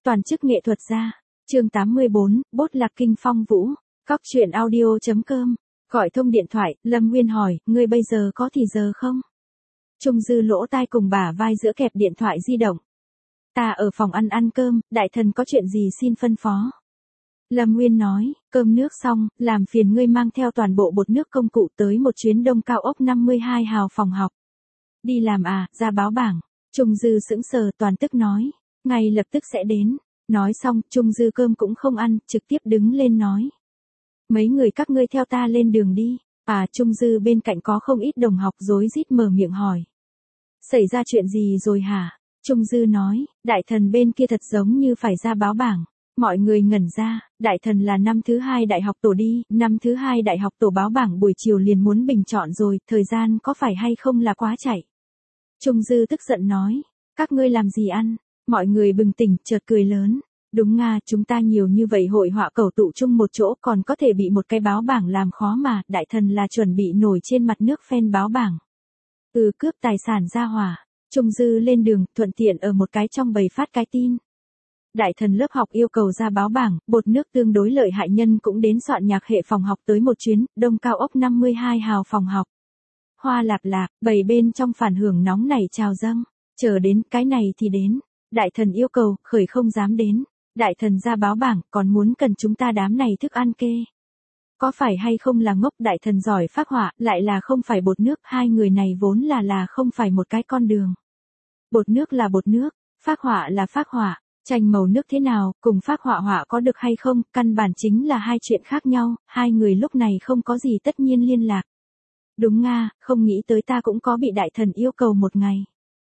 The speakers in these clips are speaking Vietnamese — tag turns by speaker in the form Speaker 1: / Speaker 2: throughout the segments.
Speaker 1: Toàn chức nghệ thuật gia. Chương 84, Bốt lạc kinh phong vũ. Cóc truyện audio.com. Gọi thông điện thoại, Lâm Nguyên hỏi, ngươi bây giờ có thì giờ không? Trung Dư lỗ tai cùng bả vai giữa kẹp điện thoại di động. Ta ở phòng ăn cơm, đại thần có chuyện gì xin phân phó. Lâm Nguyên nói, cơm nước xong, làm phiền ngươi mang theo toàn bộ bột nước công cụ tới một chuyến đông cao ốc 52 hào phòng học. Đi làm à, ra báo bảng. Trung Dư sững sờ toàn tức nói, ngay lập tức sẽ đến. Nói xong, Trung Dư cơm cũng không ăn, trực tiếp đứng lên nói. Mấy người các ngươi theo ta lên đường đi. À, Trung Dư bên cạnh có không ít đồng học rối rít mở miệng hỏi. Xảy ra chuyện gì rồi hả? Trung Dư nói, đại thần bên kia thật giống như phải ra báo bảng. Mọi người ngẩn ra, đại thần là năm thứ 2 đại học tổ đi, năm thứ 2 đại học tổ báo bảng buổi chiều liền muốn bình chọn rồi, thời gian có phải hay không là quá chạy. Trung Dư tức giận nói, các ngươi làm gì ăn? Mọi người bừng tỉnh, chợt cười lớn. Đúng nga, chúng ta nhiều như vậy hội họa cầu tụ chung một chỗ còn có thể bị một cái báo bảng làm khó mà, đại thần là chuẩn bị nổi trên mặt nước phen báo bảng. Cướp tài sản ra hỏa. Trung Dư lên đường, thuận tiện ở một cái trong bầy phát cái tin. Đại thần lớp học yêu cầu ra báo bảng, bột nước tương đối lợi hại nhân cũng đến soạn nhạc hệ phòng học tới một chuyến, đông cao ốc 52 hào phòng học. Hoa lạp lạp, bầy bên trong phản hưởng nóng này trào dâng, chờ đến cái này thì đến. Đại thần yêu cầu, khởi không dám đến. Đại thần ra báo bảng, còn muốn cần chúng ta đám này thức ăn kê. Có phải hay không là ngốc, đại thần giỏi phác họa, lại là không phải bột nước, hai người này vốn là không phải một cái con đường. Bột nước là bột nước, phác họa là phác họa, tranh màu nước thế nào, cùng phác họa họa có được hay không, căn bản chính là hai chuyện khác nhau, hai người lúc này không có gì tất nhiên liên lạc. Đúng nga, không nghĩ tới ta cũng có bị đại thần yêu cầu một ngày.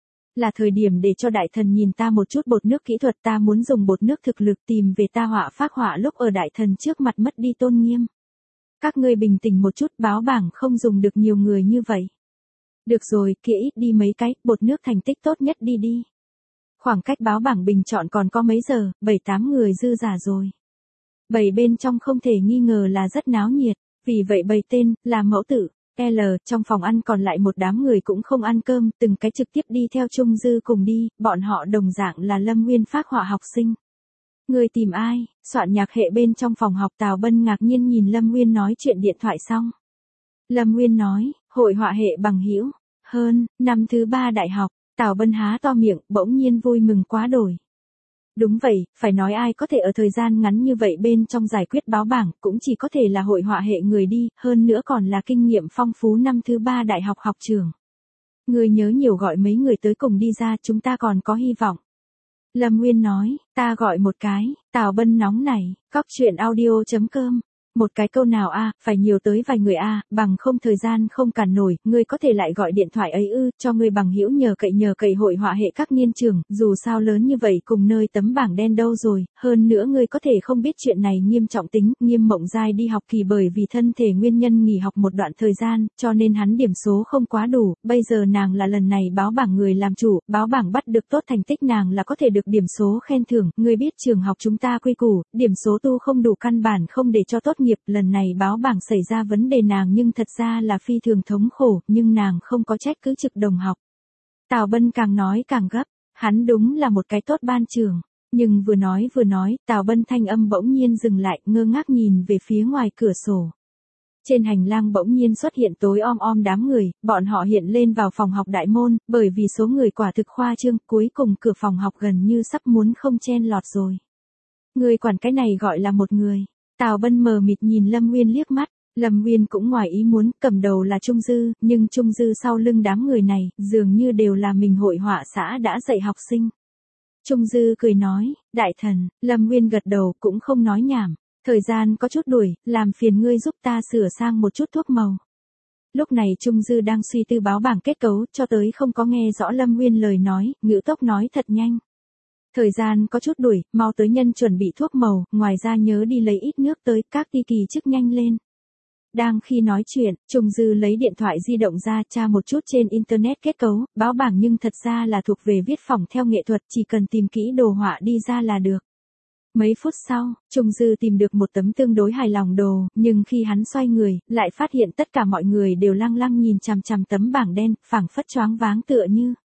Speaker 1: Là thời điểm để cho đại thần nhìn ta một chút bột nước kỹ thuật, ta muốn dùng bột nước thực lực tìm về ta họa phác họa lúc ở đại thần trước mặt mất đi tôn nghiêm. Các ngươi bình tĩnh một chút, báo bảng không dùng được nhiều người như vậy. Được rồi, kia ít đi mấy cái, bột nước thành tích tốt nhất đi đi. Khoảng cách báo bảng bình chọn còn có mấy giờ, 7-8 người dư giả rồi. Bầy bên trong không thể nghi ngờ là rất náo nhiệt, vì vậy bầy tên là mẫu tử. Trong phòng ăn còn lại một đám người cũng không ăn cơm, từng cái trực tiếp đi theo Trung Dư cùng đi, bọn họ đồng dạng là Lâm Nguyên phác họa học sinh. Người tìm ai? Soạn nhạc hệ bên trong phòng học. Tào Bân ngạc nhiên nhìn Lâm Nguyên nói chuyện điện thoại xong. Lâm Nguyên nói, hội họa hệ bằng hữu, hơn, năm thứ 3 đại học. Tào Bân há to miệng, bỗng nhiên vui mừng quá đổi. Đúng vậy, phải nói ai có thể ở thời gian ngắn như vậy bên trong giải quyết báo bảng, cũng chỉ có thể là hội họa hệ người đi, hơn nữa còn là kinh nghiệm phong phú năm thứ 3 đại học học trường. Người nhớ nhiều gọi mấy người tới cùng đi ra, chúng ta còn có hy vọng. Lâm Nguyên nói, ta gọi một cái. Tào Bân nóng này, cóc truyện audio.com. Một cái câu nào a, phải nhiều tới vài người a, bằng không thời gian không cản nổi, ngươi có thể lại gọi điện thoại ấy cho ngươi bằng hữu nhờ cậy hội họa hệ các niên trường, dù sao lớn như vậy cùng nơi tấm bảng đen đâu rồi, hơn nữa ngươi có thể không biết chuyện này nghiêm trọng tính, Nghiêm Mộng Giai đi học kỳ bởi vì thân thể nguyên nhân nghỉ học một đoạn thời gian, cho nên hắn điểm số không quá đủ, bây giờ nàng là lần này báo bảng người làm chủ, báo bảng bắt được tốt thành tích nàng là có thể được điểm số khen thưởng, ngươi biết trường học chúng ta quy củ, điểm số tu không đủ căn bản không để cho tốt nghiệp, lần này báo bảng xảy ra vấn đề nàng nhưng thật ra là phi thường thống khổ, nhưng nàng không có trách cứ trực đồng học. Tào Bân càng nói càng gấp, hắn đúng là một cái tốt ban trường, nhưng vừa nói, Tào Bân thanh âm bỗng nhiên dừng lại, ngơ ngác nhìn về phía ngoài cửa sổ. Trên hành lang bỗng nhiên xuất hiện tối om đám người, bọn họ hiện lên vào phòng học đại môn, bởi vì số người quả thực khoa trương, cuối cùng cửa phòng học gần như sắp muốn không chen lọt rồi. Người quản cái này gọi là một người. Tào Bân mờ mịt nhìn Lâm Nguyên liếc mắt, Lâm Nguyên cũng ngoài ý muốn, cầm đầu là Trung Dư, nhưng Trung Dư sau lưng đám người này, dường như đều là mình hội họa xã đã dạy học sinh. Trung Dư cười nói, đại thần, Lâm Nguyên gật đầu cũng không nói nhảm, thời gian có chút đuổi, làm phiền ngươi giúp ta sửa sang một chút thuốc màu. Lúc này Trung Dư đang suy tư báo bảng kết cấu, cho tới không có nghe rõ Lâm Nguyên lời nói, ngữ tốc nói thật nhanh. Thời gian có chút đuổi, mau tới nhân chuẩn bị thuốc màu, ngoài ra nhớ đi lấy ít nước tới, các ti kỳ chức nhanh lên. Đang khi nói chuyện, Trung Dư lấy điện thoại di động ra tra một chút trên internet kết cấu, báo bảng nhưng thật ra là thuộc về viết phỏng theo nghệ thuật, chỉ cần tìm kỹ đồ họa đi ra là được. Mấy phút sau, Trung Dư tìm được một tấm tương đối hài lòng đồ, nhưng khi hắn xoay người, lại phát hiện tất cả mọi người đều lăng lăng nhìn chằm chằm tấm bảng đen, phảng phất choáng váng tựa như.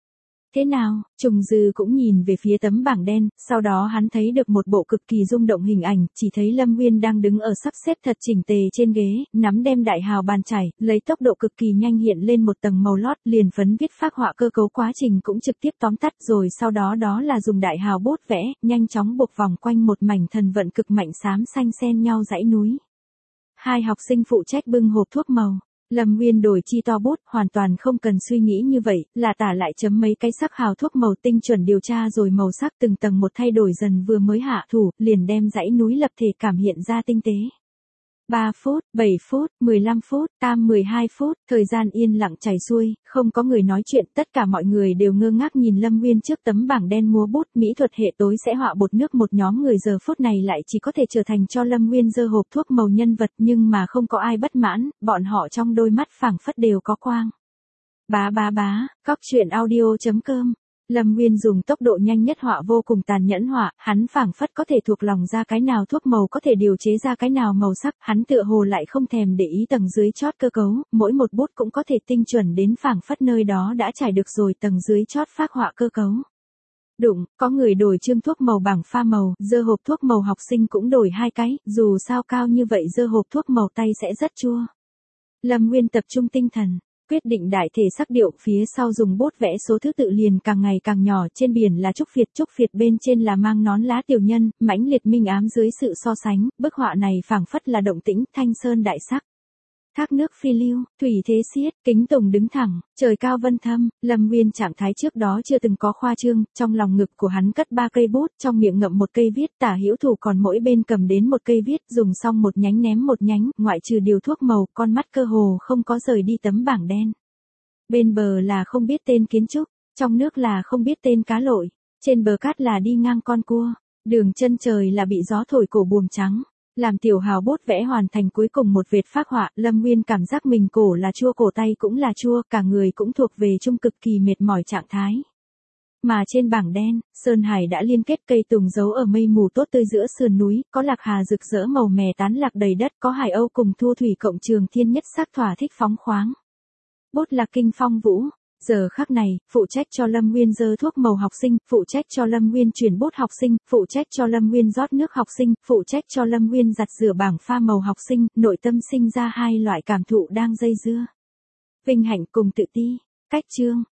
Speaker 1: Thế nào? Trùng Dư cũng nhìn về phía tấm bảng đen, sau đó hắn thấy được một bộ cực kỳ rung động hình ảnh, chỉ thấy Lâm Nguyên đang đứng ở sắp xếp thật chỉnh tề trên ghế, nắm đem đại hào bàn chải, lấy tốc độ cực kỳ nhanh hiện lên một tầng màu lót, liền phấn viết phác họa cơ cấu quá trình cũng trực tiếp tóm tắt rồi sau đó đó là dùng đại hào bút vẽ, nhanh chóng buộc vòng quanh một mảnh thần vận cực mạnh xám xanh xen nhau dãy núi. Hai học sinh phụ trách bưng hộp thuốc màu. Lâm Nguyên đổi chi to bút, hoàn toàn không cần suy nghĩ như vậy, là tả lại chấm mấy cái sắc hào thuốc màu tinh chuẩn điều tra rồi màu sắc từng tầng một thay đổi dần vừa mới hạ thủ, liền đem dãy núi lập thể cảm hiện ra tinh tế. 3 phút, 7 phút, 15 phút, 12 phút, thời gian yên lặng chảy xuôi, không có người nói chuyện, tất cả mọi người đều ngơ ngác nhìn Lâm Nguyên trước tấm bảng đen múa bút, mỹ thuật hệ tối sẽ họa bột nước một nhóm người giờ phút này lại chỉ có thể trở thành cho Lâm Nguyên dơ hộp thuốc màu nhân vật nhưng mà không có ai bất mãn, bọn họ trong đôi mắt phảng phất đều có quang. Bá, cóc truyện audio.com. Lâm Nguyên dùng tốc độ nhanh nhất họa vô cùng tàn nhẫn họa, hắn phảng phất có thể thuộc lòng ra cái nào thuốc màu có thể điều chế ra cái nào màu sắc, hắn tựa hồ lại không thèm để ý tầng dưới chót cơ cấu, mỗi một bút cũng có thể tinh chuẩn đến phảng phất nơi đó đã trải được rồi tầng dưới chót phác họa cơ cấu. Đụng, có người đổi chương thuốc màu bảng pha màu, dơ hộp thuốc màu học sinh cũng đổi 2 cái, dù sao cao như vậy dơ hộp thuốc màu tay sẽ rất chua. Lâm Nguyên tập trung tinh thần. Quyết định đại thể sắc điệu, phía sau dùng bút vẽ số thứ tự liền càng ngày càng nhỏ, trên biển là trúc phiệt bên trên là mang nón lá tiểu nhân, mãnh liệt minh ám dưới sự so sánh, bức họa này phảng phất là động tĩnh, thanh sơn đại sắc. Thác nước phi lưu, thủy thế xiết, kính tùng đứng thẳng, trời cao vân thâm, Lâm Nguyên trạng thái trước đó chưa từng có khoa trương, trong lòng ngực của hắn cất 3 cây bút, trong miệng ngậm một cây viết, tả hữu thủ còn mỗi bên cầm đến một cây viết, dùng xong một nhánh ném một nhánh, ngoại trừ điều thuốc màu, con mắt cơ hồ không có rời đi tấm bảng đen. Bên bờ là không biết tên kiến trúc, trong nước là không biết tên cá lội, trên bờ cát là đi ngang con cua, đường chân trời là bị gió thổi cổ buồm trắng. Làm tiểu hào bút vẽ hoàn thành cuối cùng một vệt phác họa, Lâm Nguyên cảm giác mình cổ là chua, cổ tay cũng là chua, cả người cũng thuộc về chung cực kỳ mệt mỏi trạng thái. Mà trên bảng đen, Sơn Hải đã liên kết cây tùng giấu ở mây mù tốt tươi giữa sườn núi, có lạc hà rực rỡ màu mè tán lạc đầy đất, có hải âu cùng thu thủy cộng trường thiên nhất sắc thỏa thích phóng khoáng. Bút Lạc Kinh phong vũ. Giờ khắc này, phụ trách cho Lâm Nguyên dơ thuốc màu học sinh, phụ trách cho Lâm Nguyên chuyển bút học sinh, phụ trách cho Lâm Nguyên rót nước học sinh, phụ trách cho Lâm Nguyên giặt rửa bảng pha màu học sinh, nội tâm sinh ra hai loại cảm thụ đang dây dưa. Vinh hạnh cùng tự ti. Cách chương.